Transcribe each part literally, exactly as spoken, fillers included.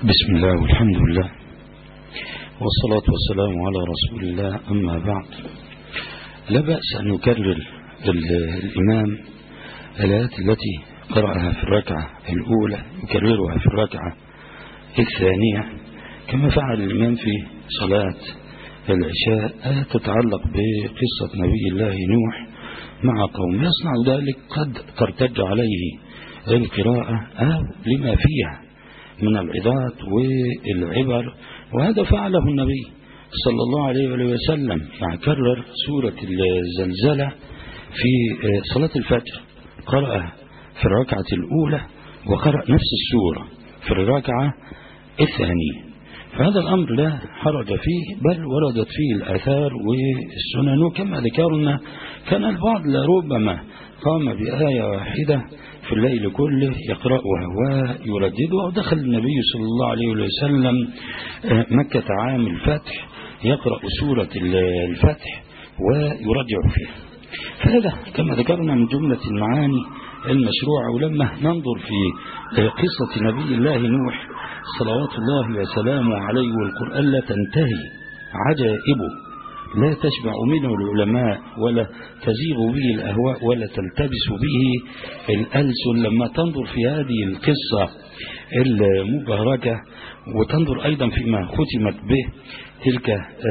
بسم الله والحمد لله والصلاة والسلام على رسول الله. أما بعد، لا بأس أن يكرر الإمام الآيات التي قرأها في الركعة الأولى يكررها في الركعة الثانية، كما فعل الإمام في صلاة العشاء، آيات تتعلق بقصة نبي الله نوح مع قوم. يصنع ذلك قد ترتج عليه القراءة أو لما فيها من العظات والعبر، وهذا فعله النبي صلى الله عليه وسلم. كرر سورة الزلزلة في صلاة الفجر، قرأ في الركعة الأولى وقرأ نفس السورة في الركعة الثانية، فهذا الأمر لا حرج فيه، بل وردت فيه الآثار والسنن. وكما ذكرنا كان البعض لربما قام بآية واحدة في الليل كله يقرأها ويرددها، ودخل النبي صلى الله عليه وسلم مكة عام الفتح يقرأ سورة الفتح ويرجع فيها. فهذا كما ذكرنا من جملة المعاني المشروعة. ولما ننظر في قصة نبي الله نوح صلوات الله وسلامه عليه، والقرآن لا تنتهي عجائبه، لا تشبع منه العلماء ولا تزيغ به الأهواء ولا تلتبس به الألسن. لما تنظر في هذه القصة المبهرجة وتنظر أيضا فيما ختمت به، تلك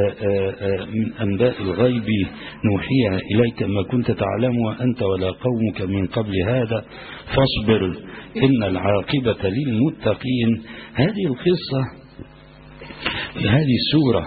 من أنباء الغيب نوحيها إليك ما كنت تعلمها أنت ولا قومك من قبل هذا فاصبر إن العاقبة للمتقين. هذه القصة في هذه السورة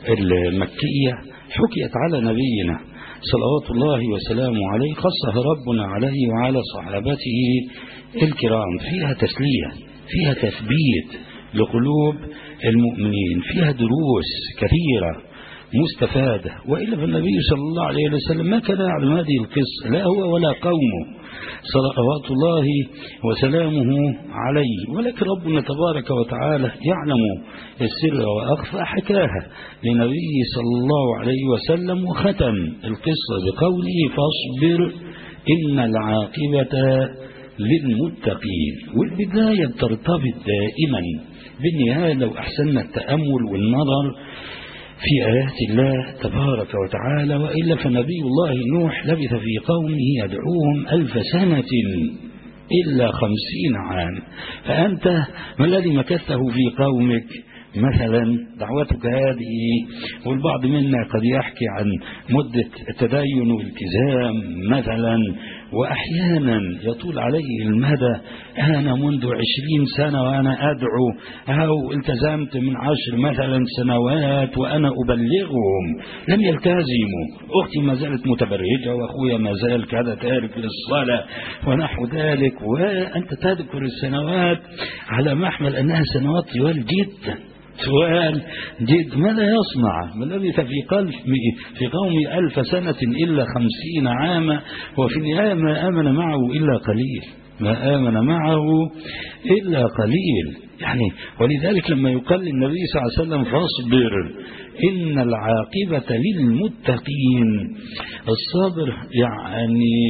المكية حكيت على نبينا صلوات الله وسلامه عليه، قصها ربنا عليه وعلى صحابته الكرام. فيها تسلية، فيها تثبيت لقلوب المؤمنين، فيها دروس كثيرة مستفادة. وإلا فالنبي صلى الله عليه وسلم ما كان يعلم هذه القصة، لا هو ولا قومه صلوات الله وسلامه عليه، ولكن ربنا تبارك وتعالى يعلم السر وأخفى، حكاها لنبيه صلى الله عليه وسلم وختم القصة بقوله فاصبر إن العاقبة للمتقين. والبداية ترتبط دائما بالنهاية لو أحسننا التأمل والنظر في آيات الله تبارك وتعالى. وإلا فنبي الله نوح لبث في قومه يدعوهم ألف سنة إلا خمسين عام، فأنت ما الذي مكثته في قومك؟ مثلا دعوتك هذه، والبعض منا قد يحكي عن مدة التدين والالتزام مثلا، وأحيانا يطول عليه المدى. أنا منذ عشرين سنة وأنا أدعو، أو التزمت من عشر مثلا سنوات وأنا أبلغهم لم يلتزموا، أختي ما زالت متبرجة وأخويا ما زال كذا تارك للصلاة ونحو ذلك، وأنت تذكر السنوات على محمل أنها سنوات طوال جدا. سؤال جد، ماذا يصنع من لبث في قلب في قومي ألف سنة إلا خمسين عاما، وفي النهاية ما آمن معه إلا قليل، ما آمن معه إلا قليل. يعني ولذلك لما يقال للنبي صلى الله عليه وسلم فاصبر إن العاقبة للمتقين، الصابر يعني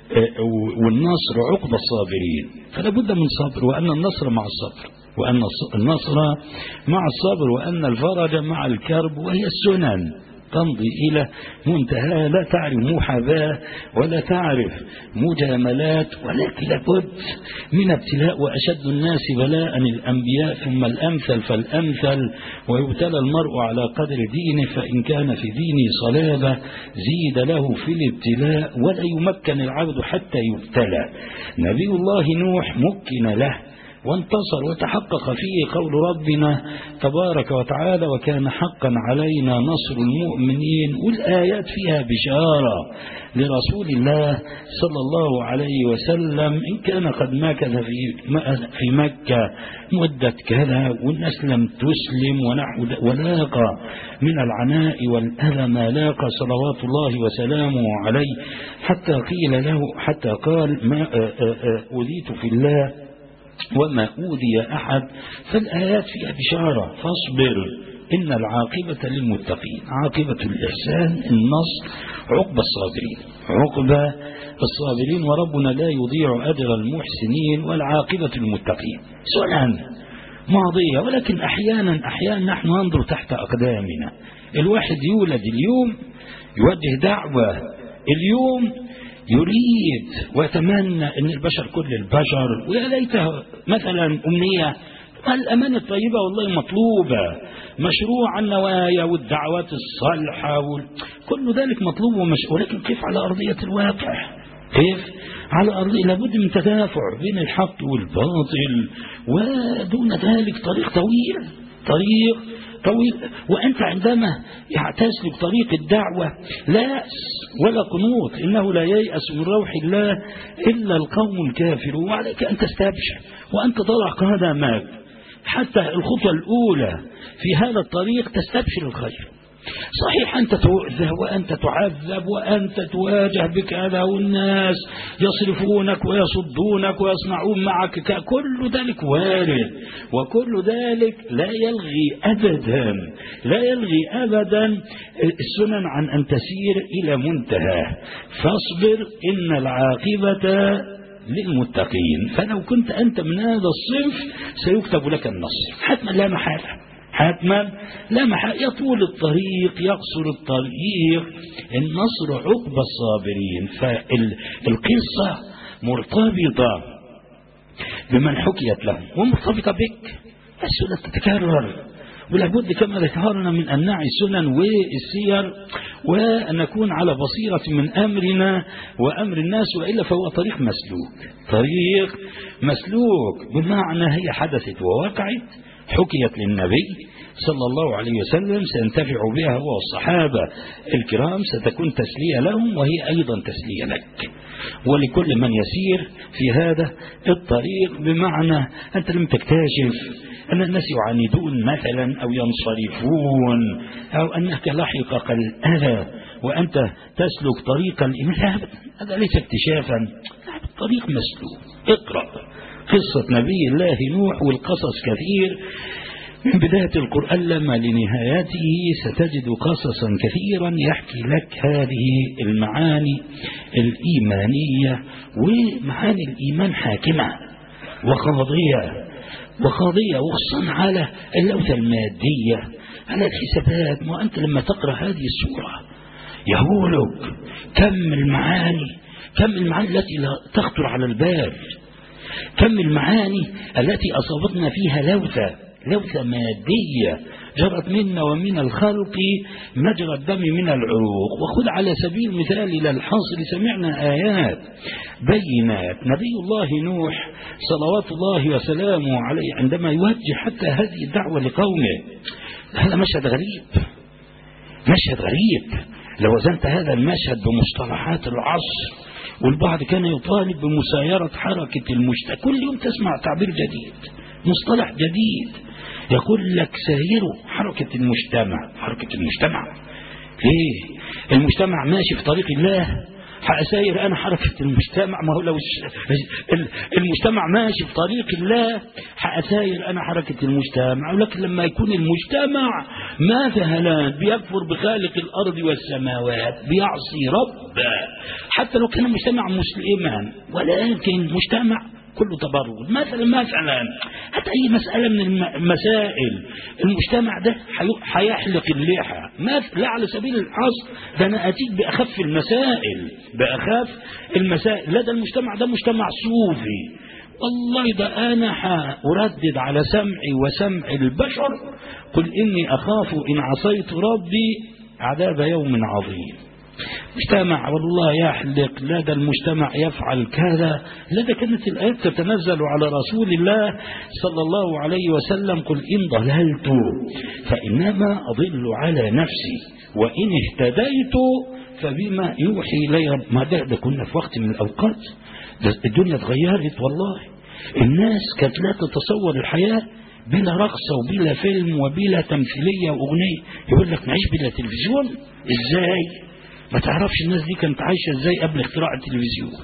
والنصر عقب الصابرين، فلا بد من صبر، وأن النصر مع الصبر، وأن النصر مع الصبر، وأن الفرج مع الكرب، وهي السنن تمضي إلى منتهى، لا تعرف محاباة ولا تعرف مجاملات، ولكن لابد من ابتلاء. وأشد الناس بلاء الأنبياء ثم الأمثل فالأمثل، ويبتلى المرء على قدر دينه، فإن كان في دينه صلابة زيد له في الابتلاء، ولا يمكن العبد حتى يبتلى. نبي الله نوح مكن له وانتصر وتحقق فيه قول ربنا تبارك وتعالى وكان حقا علينا نصر المؤمنين. والآيات فيها بشارة لرسول الله صلى الله عليه وسلم، إن كان قد مكث في مكة مدة كذا والناس لم تسلم ونحو، ولاقى من العناء والأذى ما لاقى صلوات الله وسلامه عليه، حتى قيل له، حتى قال ما أوذيت في الله وما أوذي أحد. فالآيات فيها بشارة، فاصبر إن العاقبة للمتقين، عاقبة الإحسان النصر عقب الصابرين، عقب الصابرين، وربنا لا يضيع أجر المحسنين، والعاقبة للمتقين. سؤال ماضية، ولكن أحيانا أحيانا نحن ننظر تحت أقدامنا. الواحد يولد اليوم يوجه دعوة اليوم، يريد ويتمنى أن البشر كل البشر، ويا ليته مثلا أمنية. الأمانة الطيبة والله مطلوبة، مشروع النوايا والدعوات الصالحة وال... كل ذلك مطلوب ومش... ولكن كيف على أرضية الواقع؟ كيف على أرضية؟ لابد من تدافع بين الحق والباطل، ودون ذلك طريق طويل، طريق طويل. وأنت عندما تسلك طريق الدعوة لا يأس ولا قنوط، إنه لا ييأس من روح الله إلا القوم الكافرون. وعليك أن تستبشر وأنت تضع قدمك حتى الخطوة الأولى في هذا الطريق، تستبشر الخير. صحيح أنت تؤذى وأنت تعذب وأنت تواجه بكذا، والناس يصرفونك ويصدونك ويصنعون معك، كل ذلك وارد، وكل ذلك لا يلغي أبدا لا يلغي أبدا السنن عن أن تسير إلى منتهى. فاصبر إن العاقبة للمتقين. فلو كنت أنت من هذا الصنف سيكتب لك النصر حتما لا محالة، حتما لا محالة. يطول الطريق يقصر الطريق، النصر عقب الصابرين. فالقصة مرتبطة بمن حكيت له ومرتبطة بك، السنة تتكرر، ولابد كما ذكرنا من أن نعي السنن والسير، وأن نكون على بصيرة من أمرنا وأمر الناس، وإلا فهو طريق مسلوك، طريق مسلوك بمعنى هي حدثت ووقعت، حكيت للنبي صلى الله عليه وسلم، سينتفع بها هو والصحابة الكرام، ستكون تسلية لهم وهي أيضا تسلية لك ولكل من يسير في هذا الطريق. بمعنى أنت لم تكتشف أن الناس يعاندون مثلا أو ينصرفون أو أنك لحقك الأذى وأنت تسلك طريق الإيمان، هذا ليس اكتشافا، الطريق مسلوك. اقرأ قصة نبي الله نوح، والقصص كثير من بداية القرآن لما لنهايته، ستجد قصصا كثيرا يحكي لك هذه المعاني الإيمانية، ومعاني الإيمان حاكمة وقاضية وقاضية، وخصوصا على اللوثة المادية، على الحسابات. ما أنت لما تقرأ هذه السورة يهولك كم المعاني كم المعاني التي لا تخطر على البال، كم المعاني التي أصابتنا فيها لوثة لوثة مادية جرت منا ومن الخلق مجرى الدم من العروق. وخذ على سبيل المثال إلى الحصر، سمعنا آيات بينات. نبي الله نوح صلوات الله وسلامه عليه عندما يوجه حتى هذه الدعوة لقومه، هذا مشهد غريب، مشهد غريب. لو وزنت هذا المشهد بمصطلحات العصر، والبعض كان يطالب بمسايرة حركة المجتمع، كل يوم تسمع تعبير جديد، مصطلح جديد، يقول لك سايروا حركة المجتمع. حركة المجتمع ليه؟ المجتمع ماشي في طريق الله، هأساير أنا حركة المجتمع؟ ما هو لو المجتمع ماشي في طريق الله هأساير أنا حركة المجتمع. ولكن لما يكون المجتمع مثلا بيكفر بخالق الأرض والسماوات، بيعصي رب، حتى لو كان مجتمع مسلما، ولكن مجتمع كله تبرج مثلا مثلا حتى أي مسألة من المسائل، المجتمع ده هيحلق اللحى، لا على سبيل الحصر، ده أنا أتيك بأخف المسائل بأخف المسائل. لا، ده المجتمع ده مجتمع صوفي، والله ده أنا هأردد على سمعي وسمع البشر، قل إني أخاف إن عصيت ربي عذاب يوم عظيم. مجتمع والله يحلق، لا ده المجتمع يفعل كذا، لا ده كانت الآيات تتنزل على رسول الله صلى الله عليه وسلم، قل إن ضللت فإنما أضل على نفسي وإن اهتديت فبما يوحي إلي. ما ده, ده كنا في وقت من الأوقات ده الدنيا اتغيرت والله، الناس كانت لا تتصور الحياة بلا رقصة وبلا فيلم وبلا تمثيلية وأغنية. يقول لك نعيش بلا تلفزيون إزاي؟ ما تعرفش الناس دي كانت عايشة ازاي قبل اختراع التلفزيون،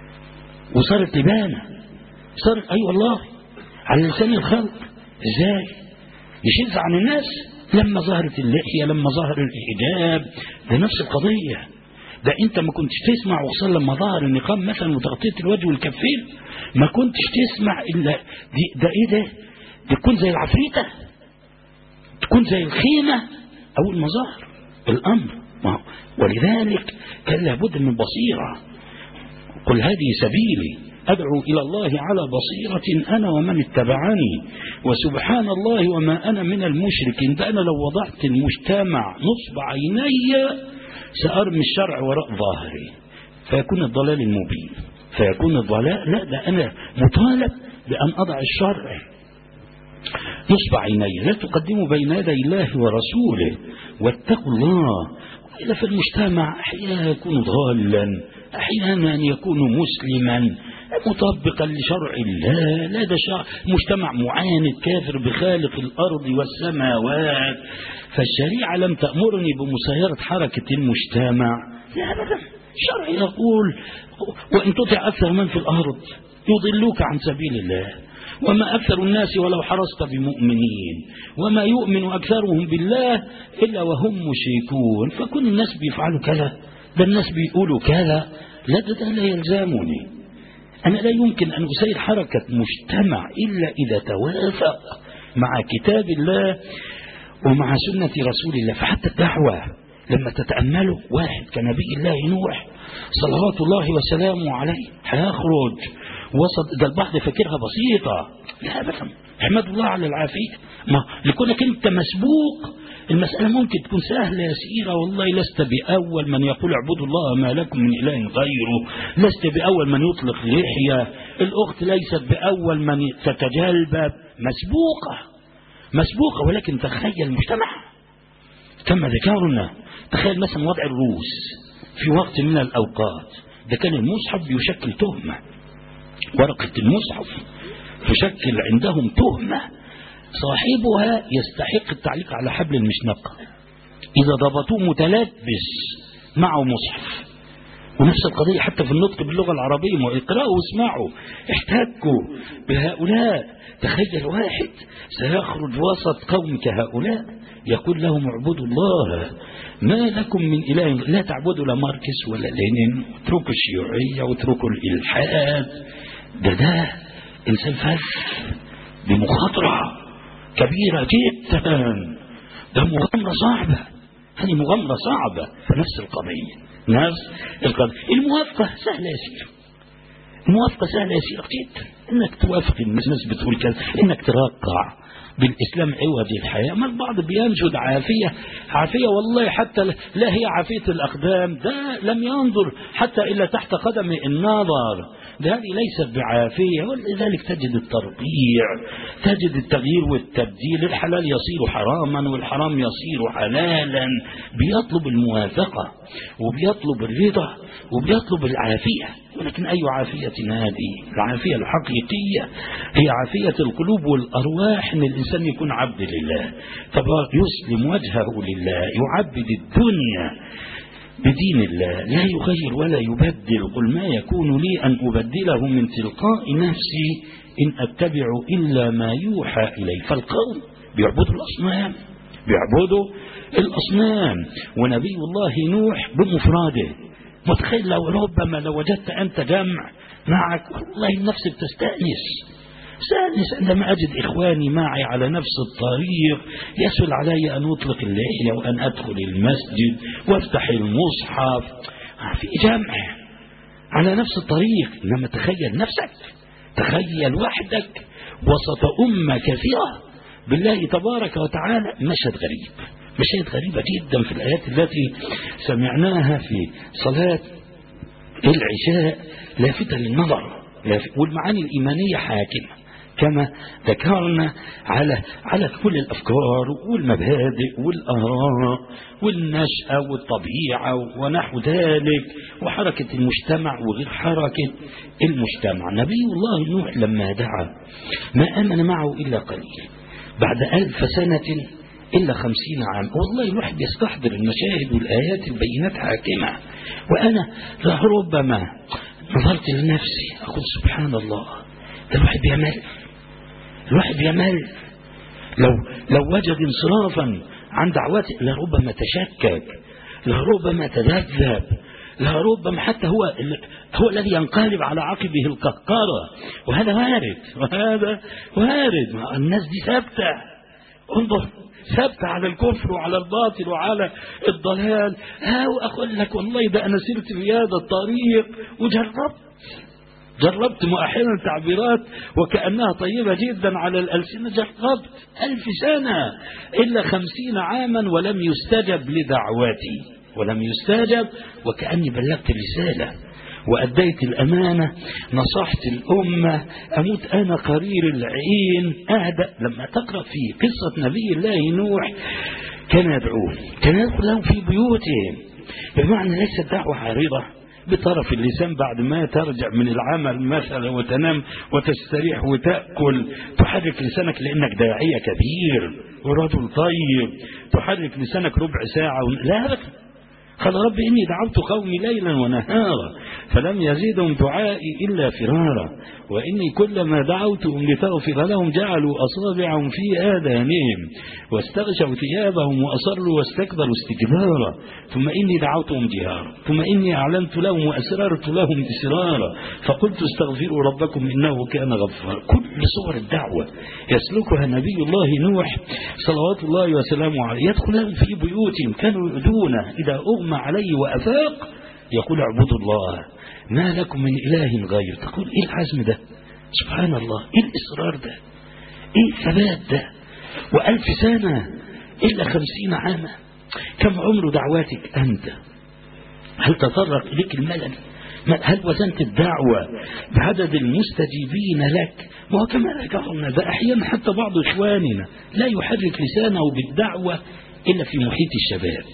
وصارت لبانة، صارت اي أيوة والله على لسان الخلق. ازاي يشذ عن الناس؟ لما ظهرت اللحية، لما ظهر الحجاب، ده نفس القضية. ده انت ما كنتش تسمع، وخصوصا لما ظهر النقاب مثلا وتغطية الوجه والكفين، ما كنتش تسمع الا دي. ده ايه ده تكون زي العفريتة، تكون زي الخيمة أو المظاهر الأمر. ولذلك كان لابد من بصيرة. قل هذه سبيلي أدعو إلى الله على بصيرة أنا ومن اتبعني وسبحان الله وما أنا من المشركين. ده أنا لو وضعت المجتمع نصب عيني سأرمي الشرع وراء ظاهري فيكون الضلال المبين، فيكون الضلال. لا، ده أنا مطالب بأن أضع الشرع نصب عيني. لا تقدموا بين يدي الله ورسوله واتقوا الله. وإذا في المجتمع أحيانا يكون ضالا، أحيانا يكون مسلما مطبقا لشرع الله. لا، ده مجتمع معاند كافر بخالق الأرض والسماوات. فالشريعة لم تأمرني بمسايرة حركة المجتمع، لا أبدا. الشرع يقول وإن تطع أكثر من في الأرض يضلوك عن سبيل الله وما أكثر الناس ولو حرصت بمؤمنين وما يؤمن أكثرهم بالله إلا وهم مشركون. فكل الناس بيفعلوا كذا، ده الناس بيقولوا كذا، لا ده, ده لا يلزمني. أنا لا يمكن أن أسير حركة مجتمع إلا إذا توافق مع كتاب الله ومع سنة رسول الله. فحتى الدعوة لما تتأملوا واحد كنبي الله نوح صلوات الله وسلامه عليه هيخرج وسط ده البعض فاكرها بسيطة، لا أبدا. احمد الله على العافية. ما لكونك أنت مسبوق المسألة ممكن تكون سهلة يسيرة. والله لست بأول من يقول اعبدوا الله ما لكم من إله غيره، لست بأول من يطلق لحية، الأخت ليست بأول من تتجلبب. مسبوقة مسبوقة. ولكن تخيل المجتمع كما ذكرنا، تخيل مثلا وضع الروس في وقت من الأوقات، ده كان المصحف يشكل تهمة، ورقة المصحف تشكل عندهم تهمة صاحبها يستحق التعليق على حبل المشنقة إذا ضبطوه متلبس معه مصحف. ونفس القضية حتى في النطق باللغة العربية، اقرأوا واسمعوا، احتكوا بهؤلاء. تخيل واحد سيخرج وسط قوم كهؤلاء يقول لهم اعبدوا الله ما لكم من إله، لا تعبدوا لا ماركس ولا لينين، اتركوا الشيوعية واتركوا الإلحاد. ده ده إنسان فذ بمخاطرة كبيرة جدا، ده مغامرة صعبة، هذه مغامرة صعبة. فنفس القضية نفس القضية. الموافقة سهلة يسيرة، الموافقة سهلة يسيرة جدا، انك توافق الناس بتقول كذا، انك ترقع بالإسلام عوض الحياة. ما البعض بينجد عافية عافية والله حتى لا هي عافية الأقدام، ده لم ينظر حتى إلا تحت قدم النظر، ده هذه ليست بعافية. ولذلك تجد الترقيع، تجد التغيير والتبديل، الحلال يصير حراما والحرام يصير حلالا. بيطلب الموافقة وبيطلب الرضا وبيطلب العافية. ولكن أي عافية هذه؟ العافية الحقيقية هي عافية القلوب والأرواح، أن الإنسان يكون عبد لله، يسلم وجهه لله، يعبد الدنيا بدين الله، لا يغير ولا يبدل. قل ما يكون لي أن أبدله من تلقاء نفسي إن أتبع إلا ما يوحى إلي. فالقوم بيعبدوا الأصنام، بيعبدوا الأصنام. ونبي الله نوح بمفراده، متخيل لو ربما لو وجدت أنت جمع معك والله النفس بتستأنس، سأنس عندما أجد إخواني معي على نفس الطريق، يسهل علي أن أطلق اللحية وأن أدخل المسجد وافتح المصحف في جمع على نفس الطريق. إنما تخيل نفسك، تخيل وحدك وسط أمة كثيرة بالله تبارك وتعالى. مشهد غريب، مشاهد غريبة جدا في الآيات التي سمعناها في صلاة العشاء لافتة للنظر، والمعاني الإيمانية حاكمة كما ذكرنا على على كل الأفكار والمبادئ والآراء والنشأة والطبيعة ونحو ذلك، وحركة المجتمع وغير حركة المجتمع. نبي الله نوح لما دعا ما آمن معه إلا قليل، بعد ألف سنة إلا خمسين عام. والله الواحد يستحضر المشاهد والآيات البينات حاكمة، وأنا ربما نظرت لنفسي أقول سبحان الله، ده الواحد بيمل، الواحد بيمل. لو لو وجد انصرافا عن دعوته لربما تشكك، لربما تذبذب، لربما حتى هو هو الذي ينقلب على عقبه القهقرة، وهذا وارد، وهذا وارد. الناس دي ثابتة، انظر، ثابتة على الكفر وعلى الباطل وعلى الضلال. ها وأقول لك والله ده أنا سرت في هذا الطريق وجربت جربت أحيانا تعبيرات وكأنها طيبة جدا على الألسنة، جربت ألف سنة إلا خمسين عاما ولم يستجب لدعوتي، ولم يستجب، وكأني بلغت الرسالة وأديت الأمانة، نصحت الأمة، أموت أنا قرير العين أهدأ. لما تقرأ في قصة نبي الله نوح كان يدعوه، كان يدخل لهم في بيوتهم، بمعنى ليست دعوة عارضة بطرف اللسان بعد ما ترجع من العمل مثلا وتنام وتستريح وتأكل، تحرك لسانك لأنك داعية كبير ورجل طيب، تحرك لسانك ربع ساعة و... لا أبدا. قال رب إني دعوت قومي ليلا ونهارا فلم يزيدهم دعائي إلا فرارا، وإني كلما دعوتهم لتغفر لهم جعلوا أصابعهم في آذانهم واستغشوا ثيابهم وأصروا واستكبروا استكبارا، ثم إني دعوتهم جهارا، ثم إني أعلنت لهم وأسررت لهم إسرارا، فقلت استغفروا ربكم إنه كان غفارا. كل صور الدعوة يسلكها نبي الله نوح صلوات الله وسلامه عليه. يدخل في بيوتهم كانوا يؤذون، إذا أغمى عليه وأفاق يقول اعبدوا الله ما لكم من إله غير. تقول إيه العزم ده؟ سبحان الله، إيه الإصرار ده؟ إيه الثبات ده؟ وألف سنة إلا خمسين عاما. كم عمر دعواتك أنت؟ هل تطرق إليك الملل؟ هل وزنت الدعوة بعدد المستجيبين لك؟ وهو كما ذكرنا ده أحيانا حتى بعض إخواننا لا يحرك لسانه بالدعوة إلا في محيط الشباب،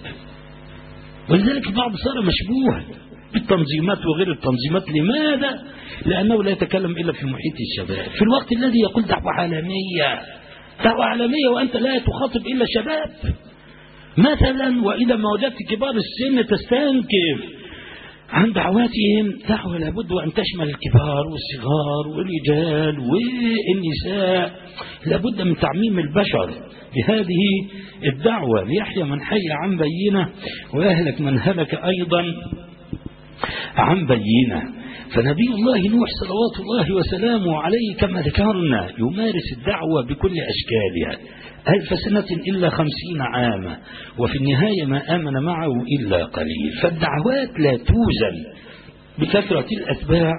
ولذلك البعض صار مشبوها بالتنظيمات وغير التنظيمات. لماذا؟ لأنه لا يتكلم إلا في محيط الشباب، في الوقت الذي يقول دعوة عالمية، دعوة عالمية وأنت لا تخاطب إلا الشباب مثلا. وإذا ما وجدت كبار السن تستنكف عن دعواتهم، دعوة لابد أن تشمل الكبار والصغار والرجال والنساء، لابد من تعميم البشر بهذه الدعوة ليحيى من حي عن بينة ويهلك من هلك أيضا عن بينة. فنبي الله نوح صلوات الله وسلامه عليه كما ذكرنا يمارس الدعوة بكل أشكالها، ألف سنة إلا خمسين عاما، وفي النهاية ما آمن معه إلا قليل. فالدعوات لا توزن بكثرة الأتباع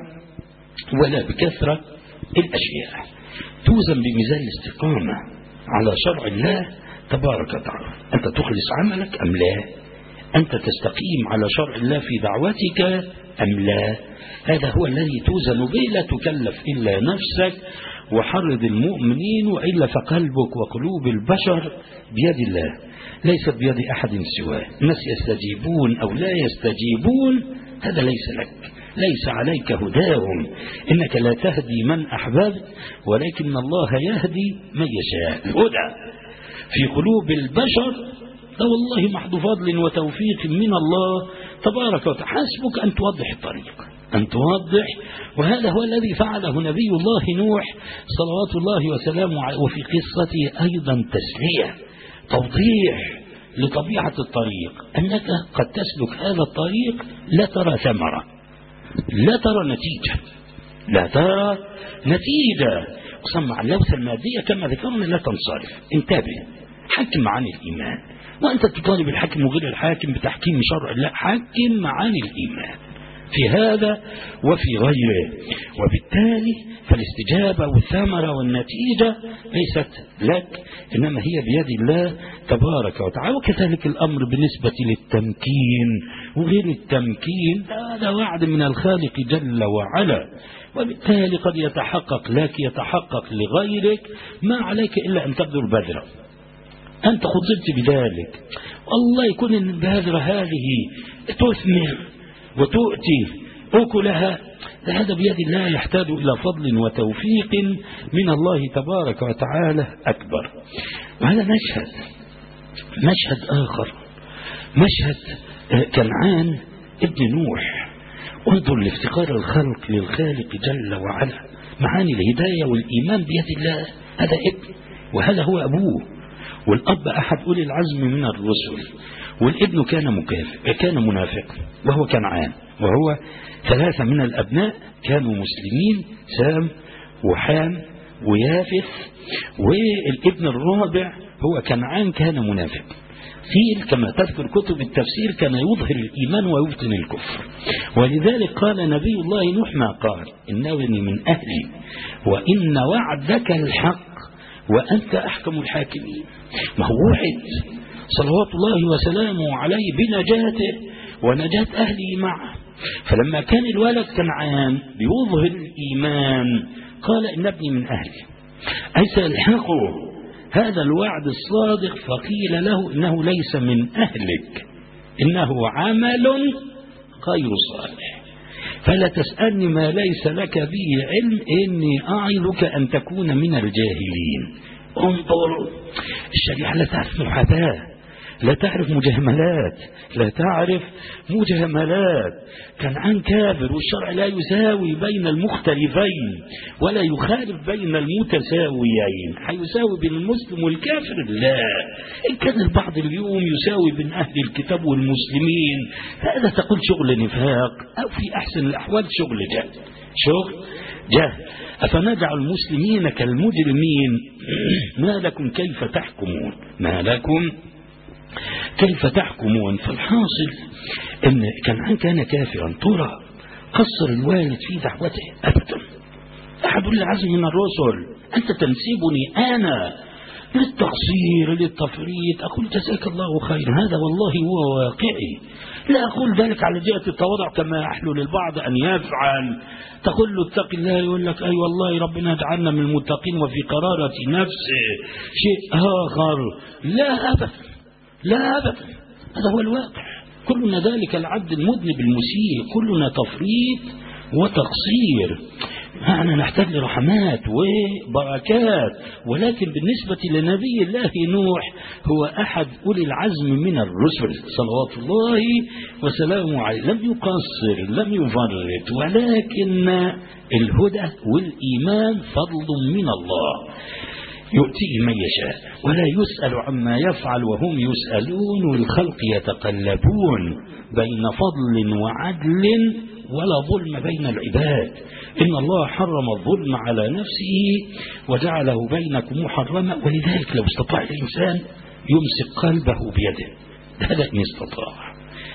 ولا بكثرة الأشياء، توزن بميزان الاستقامة على شرع الله تبارك وتعالى. أنت تخلص عملك أم لا؟ أنت تستقيم على شرع الله في دعوتك أم لا؟ هذا هو الذي توزن به. لا تكلف إلا نفسك وحرض المؤمنين، وإلا فقلبك وقلوب البشر بيد الله ليست بيد أحد سواه. الناس يستجيبون أو لا يستجيبون هذا ليس لك، ليس عليك هداهم، إنك لا تهدي من أحببت ولكن الله يهدي من يشاء. الهدى في قلوب البشر ده والله محض فضل وتوفيق من الله تبارك وتعالى. حسبك أن توضح الطريق، أن توضح، وهذا هو الذي فعله نبي الله نوح صلوات الله وسلامه عليه. وفي قصته أيضا تسلية، توضيح لطبيعة الطريق، أنك قد تسلك هذا الطريق لا ترى ثمرة، لا ترى نتيجة، لا ترى نتيجة، وسمع اللوثة المادية كما ذكرنا لا تنصرف. انتبه، حكم معاني الإيمان، وأنت تطالب الحاكم وغير الحاكم بتحكيم شرع الله، حكم معاني الإيمان في هذا وفي غيره. وبالتالي فالاستجابة والثمرة والنتيجة ليست لك، إنما هي بيد الله تبارك وتعالى. وكذلك الأمر بالنسبة للتمكين وغير التمكين، هذا وعد من الخالق جل وعلا. وبالتالي قد يتحقق لك، يتحقق لغيرك، ما عليك إلا أن تبذل بذرة. أنت خطبت بذلك، والله يكون البذرة هذه تثمر وتؤتي أكلها، هذا بيد الله، يحتاج إلى فضل وتوفيق من الله تبارك وتعالى أكبر. وهذا مشهد مشهد آخر، مشهد كنعان ابن نوح. انظر لافتقار الخلق للخالق جل وعلا، معاني الهداية والإيمان بيد الله. هذا ابن وهذا هو أبوه، والأب أحد أولي العزم من الرسل، والابن كان مكافر كان منافق وهو كنعان، وهو ثلاثة من الأبناء كانوا مسلمين، سام وحام ويافث، والابن الرابع هو كنعان كان منافق. فيل كما تذكر كتب التفسير كان يظهر الإيمان ويبطن الكفر، ولذلك قال نبي الله نوح ما قال إنني من أهلي وإن وعدك الحق وأنت أحكم الحاكمين. ما هو وعد صلوات الله وسلامه عليه بنجاته ونجاة أهله معه، فلما كان الولد كنعان بيظهر الإيمان قال إن ابني من أهلي، أي سيلحقه هذا الوعد الصادق، فقيل له إنه ليس من أهلك، إنه عمل غير صالح، فلا تسألني ما ليس لك به علم، إني أعظك أن تكون من الجاهلين. انظر، الشريعة لا تعرف محاباة، لا تعرف مجاملات، لا تعرف مجاملات. كنعان كافر، والشرع لا يساوي بين المختلفين ولا يخالف بين المتساويين. حيساوي بين المسلم والكافر؟ لا. إن كان البعض اليوم يساوي بين أهل الكتاب والمسلمين، هذا تقول شغل نفاق، أو في أحسن الأحوال شغل جهل. شغل جهل. أفنجعل المسلمين كالمجرمين؟ ما لكم كيف تحكمون؟ ما لكم كيف تحكمون؟ فالحاصل ان كنعان كان كافرا، ترى قصر الوالد في دعوته؟ ابدا. احد العزم من الرسل انت تنسبني انا للتقصير للتفريط، اقول جزاك الله خيرا، هذا والله هو واقعي، لا اقول ذلك على جهة التواضع كما احلو للبعض ان يفعل. تقول له اتق الله، يقول لك اي أيوة والله ربنا اجعلنا من المتقين، وفي قرارة نفسه شيء اخر. لا ابدا، لا أبدا، هذا هو الواقع. كلنا ذلك العبد المذنب المسيء، كلنا تفريط وتقصير. معنا نحتاج لرحمات وبركات، ولكن بالنسبة لنبي الله نوح هو أحد أولي العزم من الرسل صلوات الله وسلامه عليه، لم يقصر لم يفرط، ولكن الهدى والإيمان فضل من الله يؤتيه من يشاء ولا يسأل عما يفعل وهم يسألون، والخلق يتقلبون بين فضل وعدل ولا ظلم بين العباد. إن الله حرم الظلم على نفسه وجعله بينكم محرما، ولذلك لو استطاع الإنسان يمسك قلبه بيده، هذا إن استطاع،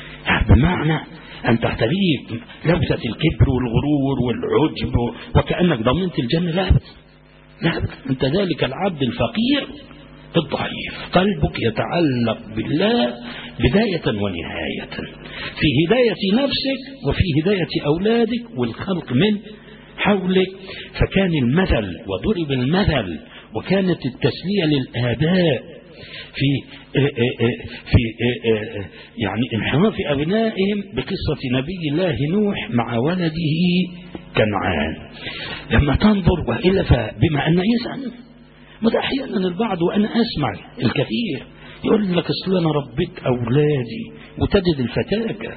بمعنى أن تحتريك لوثة الكبر والغرور والعجب وكأنك ضمنت الجنة. لا أبدا، لا أبدا، أنت ذلك العبد الفقير الضعيف، قلبك يتعلق بالله بداية ونهاية، في هداية نفسك وفي هداية أولادك والخلق من حولك. فكان المثل وضرب المثل، وكانت التسلية للآباء في في يعني انحراف أبنائهم بقصة نبي الله نوح مع ولده كنعان. لما تنظر وإلا فبما أن يزعم، وده أحيانا البعض وأنا أسمع الكثير يقول لك أصل أنا ربيت أولادي، وتجد الفتاكة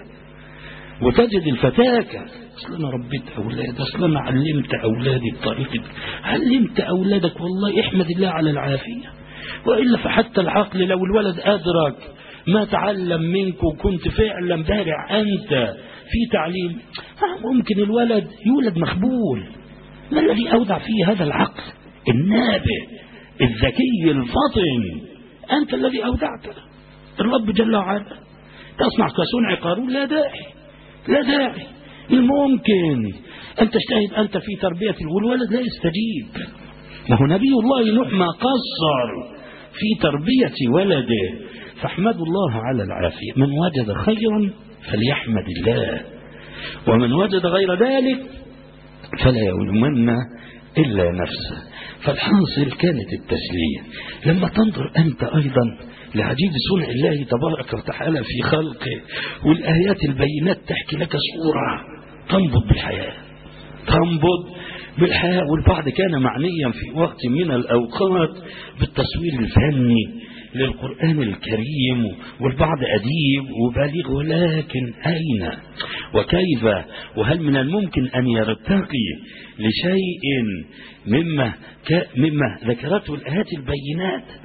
وتجد الفتاكة أصل أنا ربيت أولادي، أصل أنا علمت أولادي بطريقة، علمت أولادك والله احمد الله على العافية، وإلا فحتى العقل لو الولد أدرك ما تعلم منك وكنت فعلا بارع أنت في تعليم، ممكن الولد يولد مخبول. ما الذي أودع فيه هذا العقل النابه الذكي الفطن؟ أنت الذي أودعته، الرب جل وعلا. تصنع كصنع قارون؟ لا داعي، لا داعي. الممكن أن تجتهد أنت في تربية والولد لا يستجيب. ما هو نبي الله نوح ما قصر في تربية ولده، فاحمدوا الله على العافية. من وجد خيرا فليحمد الله، ومن وجد غير ذلك فلا يلومن إلا نفسه. فالحاصل كانت التسلية. لما تنظر أنت أيضا لعجيب صنع الله تبارك وتعالى في خلقه، والآيات البينات تحكي لك صورة تنبض بالحياة، تنبض بالحياة. والبعض كان معنيا في وقت من الأوقات بالتصوير الفني للقرآن الكريم، والبعض أديب وبالغ، ولكن أين وكيف وهل من الممكن أن يرتقي لشيء مما مما ذكرته الآيات البينات؟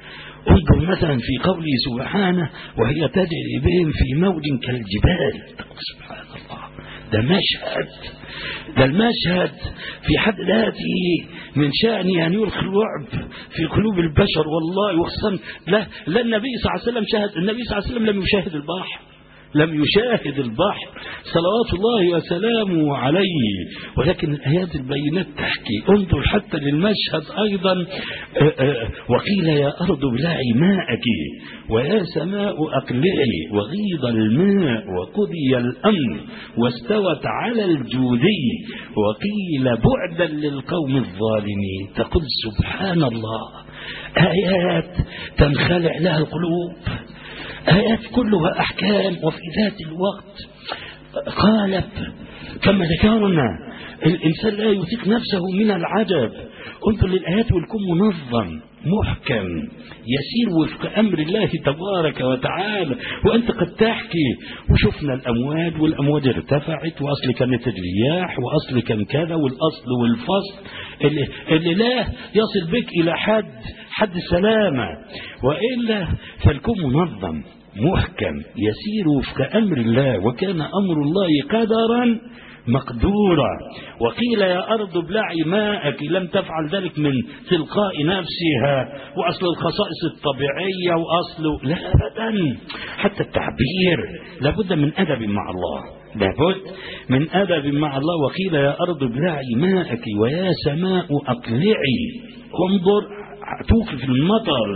انظر مثلا في قوله سبحانه وهي تجري بهم في موج كالجبال. سبحان الله، ده مشهد، ده المشهد في حد ذاته من شأنه أن يلقي الرعب في قلوب البشر والله. وخصوصا لا, لا النبي صلى الله عليه وسلم شاهد، النبي صلى الله عليه وسلم لم يشاهد البحر، لم يشاهد البحر صلوات الله وسلامه عليه، ولكن الآيات البينات تحكي. انظر حتى للمشهد أيضا. وقيل يا أرض ابلعي ماءك ويا سماء أقلعي وغيض الماء وقضي الأمر واستوت على الجودي وقيل بعدا للقوم الظالمين. تقول سبحان الله، آيات تنخلع لها القلوب، آيات كلها أحكام وفي ذات الوقت قالب. كما ذكرنا الإنسان لا يثق نفسه من العجب. انظر للآيات والكون منظم محكم يسير وفق أمر الله تبارك وتعالى، وأنت قد تحكي وشفنا الأمواج والأمواج ارتفعت وأصل كانت الرياح وأصل كان كذا والأصل والفصل اللي, اللي لا يصل بك إلى حد حد السلامة، وإلا فالكون منظم محكم يسير وفق أمر الله، وكان أمر الله قدرا مقدورا. وقيل يا أرض ابلعي ماءك، لم تفعل ذلك من تلقاء نفسها وأصل الخصائص الطبيعية وأصل لا أبدا، حتى التعبير لابد من أدب مع الله، لابد من أدب مع الله. وقيل يا أرض ابلعي ماءك ويا سماء أقلعي، انظر توقف المطر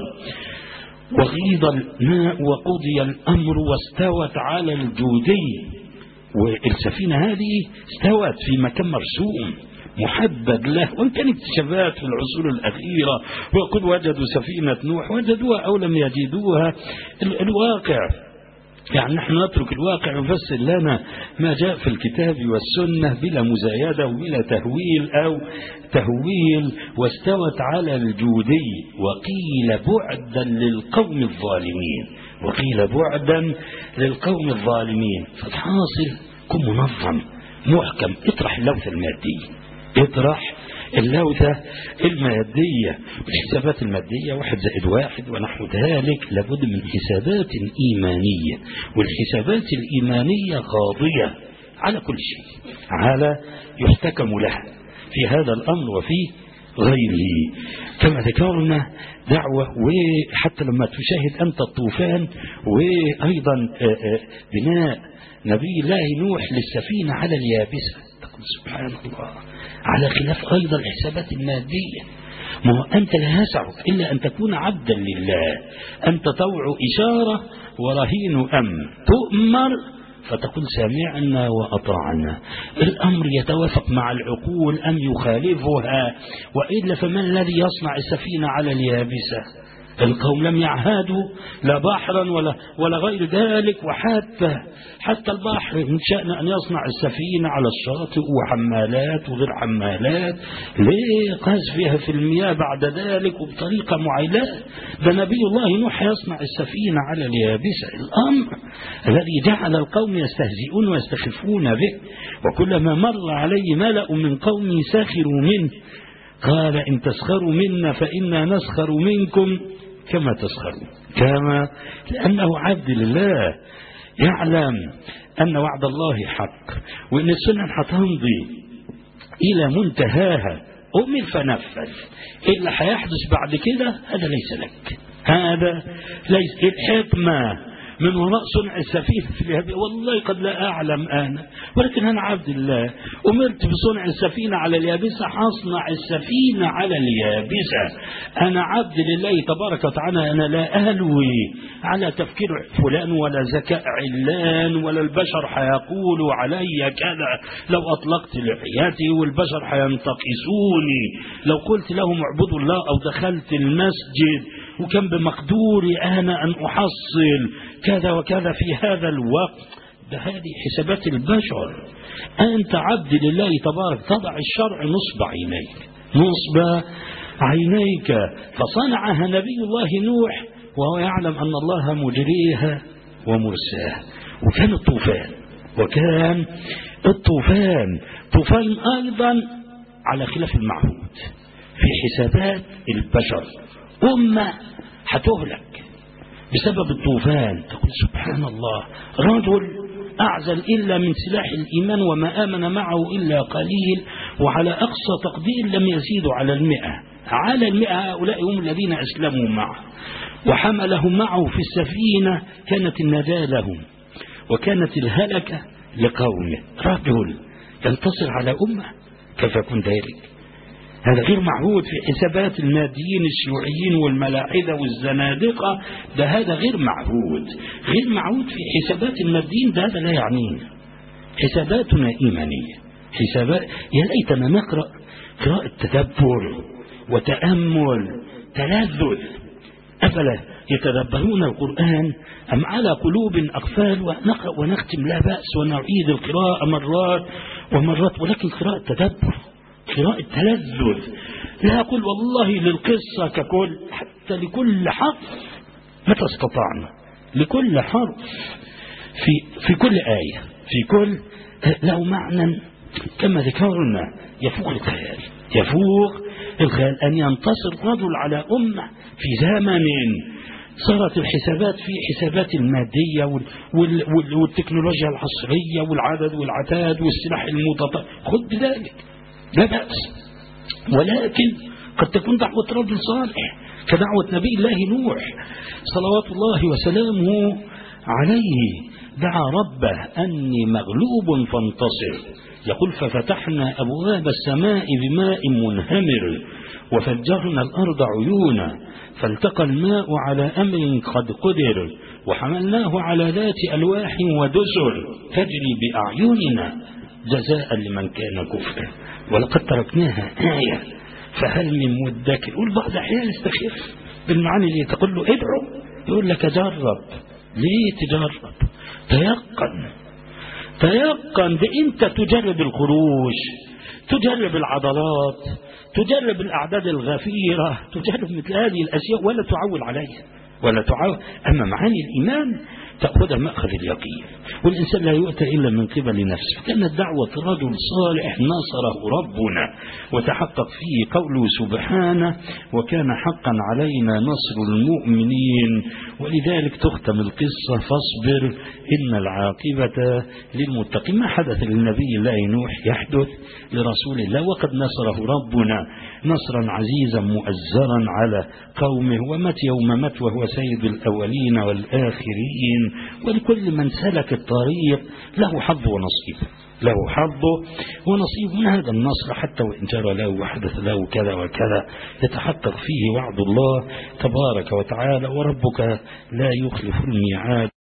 وغيض الماء وقضي الأمر واستوت على الجودي. والسفينة هذه استوت في مكان مرسوم محدد له، وإن كان اكتشافات في العصور الأخيرة وقد وجدوا سفينة نوح وجدوها أو لم يجدوها، الواقع يعني نحن نترك الواقع ونفسر لنا ما جاء في الكتاب والسنة بلا مزايدة وبلا تهويل أو تهويل. واستوت على الجودي وقيل بعدا للقوم الظالمين، وقيل بعدا للقوم الظالمين. فالحاصل كن منظم محكم. اطرح اللوثة المادية، اطرح اللوثة المادية والحسابات المادية واحد زائد واحد ونحو ذلك. لابد من حسابات إيمانية، والحسابات الإيمانية قاضية على كل شيء، على يحتكم لها في هذا الأمر وفي غيره. كما ذكرنا دعوة، وحتى لما تشاهد أنت الطوفان وأيضا بناء نبي الله نوح للسفينة على اليابسة، تقول سبحان الله، على خلاف أيضا الحسابات المادية. ما هو أنت لا يسعك إلا أن تكون عبدا لله، أنت طوع إشارة ورهين أمر، تؤمر فتقول سمعنا وأطعنا. الأمر يتوافق مع العقول أم يخالفها؟ وإلا فمن الذي يصنع السفينة على اليابسة؟ القوم لم يعهدوا لا بحرا ولا ولا غير ذلك. وحتى حتى البحر من شأن أن يصنع السفينة على الشاطئ وحمالات وغير حمالات، ليه قذفها في المياه بعد ذلك وبطريقة معينة؟ ده نبي الله نوح يصنع السفينة على اليابسة. الأمر الذي جعل القوم يستهزئون ويستخفون به، وكلما مر عليه ملأ من قومه سخروا منه قال إن تسخروا منا فإنا نسخر منكم كما تسخرون. كما لأنه عبد لله يعلم أن وعد الله حق، وأن السنة هتمضي إلى منتهاها، أؤمن فنفذ. إلا هيحدث بعد كده هذا ليس لك، هذا ليس الحكمة من وراء صنع السفينة في اليابسة. والله قد لا أعلم أنا، ولكن أنا عبد الله أمرت بصنع السفينة على اليابسة، حصنع السفينة على اليابسة. أنا عبد لله تبارك وتعالى، أنا لا أهلوي على تفكير فلان ولا ذكاء علان، ولا البشر حيقولوا علي كذا لو أطلقت لحياتي، والبشر حينتقصوني لو قلت لهم اعبدوا الله أو دخلت المسجد، وكان بمقدوري أنا أن أحصل كذا وكذا في هذا الوقت. ده هذه حسابات البشر. أنت عبد لله تبارك، تضع الشرع نصب عينيك، نصب عينيك. فصنعها نبي الله نوح وهو يعلم أن الله مجريها ومرساها. وكان الطوفان، وكان الطوفان طوفان أيضا على خلاف المعهود في حسابات البشر. أمة هتهلك بسبب الطوفان. تقول سبحان الله، رجل أعزل إلا من سلاح الإيمان وما آمن معه إلا قليل، وعلى أقصى تقدير لم يزيدوا على المئة. على المئة هؤلاء هم الذين أسلموا معه وحملهم معه في السفينة، كانت النجاة لهم وكانت الهلكة لقومه. رجل ينتصر على أمة، كيف يكون ذلك؟ هذا غير معهود في حسابات الماديين الشيوعيين والملاحدة والزنادقة، ده هذا غير معهود، غير معهود في حسابات الماديين، ده هذا لا يعنينا. حساباتنا إيمانية، حسابات يا ليتنا نقرأ قراءة تدبر وتأمل تلذذ. أفلا يتدبرون القرآن أم على قلوب أقفال؟ ونقرأ ونختم لا بأس ونعيد القراءة مرات ومرات، ولكن قراءة تدبر، قراءة تلذذ. لا أقول والله للقصة ككل، حتى لكل حرف متى استطعنا، لكل حرف في في كل آية، في كل له معنى كما ذكرنا يفوق الخيال، يفوق الخيال. أن ينتصر رجل على أمة في زمن صارت الحسابات في حسابات المادية والتكنولوجيا العصرية والعدد والعتاد والسلاح المتطور، خذ بذلك لا بأس، ولكن قد تكون دعوة رجل صالح كدعوة نبي الله نوح صلوات الله وسلامه عليه، دعا ربه أني مغلوب فانتصر. يقول ففتحنا أبواب السماء بماء منهمر وفجرنا الأرض عيونا فالتقى الماء على أمر قد قدر وحملناه على ذات ألواح ودسر تجري بأعيننا جزاء لمن كان كفرا ولقد تركناها آية فهل من مدكر. يقول بعض الأحيان يستخف بالمعاني اللي تقول له ادعو، يقول لك جرب. ليه تجرب؟ تيقن، تيقن. ده انت تجرب الخروج، تجرب العضلات، تجرب الأعداد الغفيرة، تجرب مثل هذه الأشياء ولا تعول عليها ولا تعول. أما معاني الإيمان تأخذ مأخذ اليقين، والإنسان لا يؤتى إلا من قبل نفسه. كانت دعوة رجل صالح نصره ربنا وتحقق فيه قوله سبحانه وكان حقا علينا نصر المؤمنين. ولذلك تختم القصة فاصبر إن العاقبة للمتقين. ما حدث للنبي الله نوح يحدث لرسول الله، وقد نصره ربنا نصرا عزيزا مؤزرا على قومه، ومت يوم مت وهو سيد الأولين والآخرين. ولكل من سلك الطريق له حظ ونصيب، له حظ ونصيب من هذا النصر، حتى وإن جرى له وحدث له كذا وكذا يتحقق فيه وعد الله تبارك وتعالى، وربك لا يخلف الميعاد.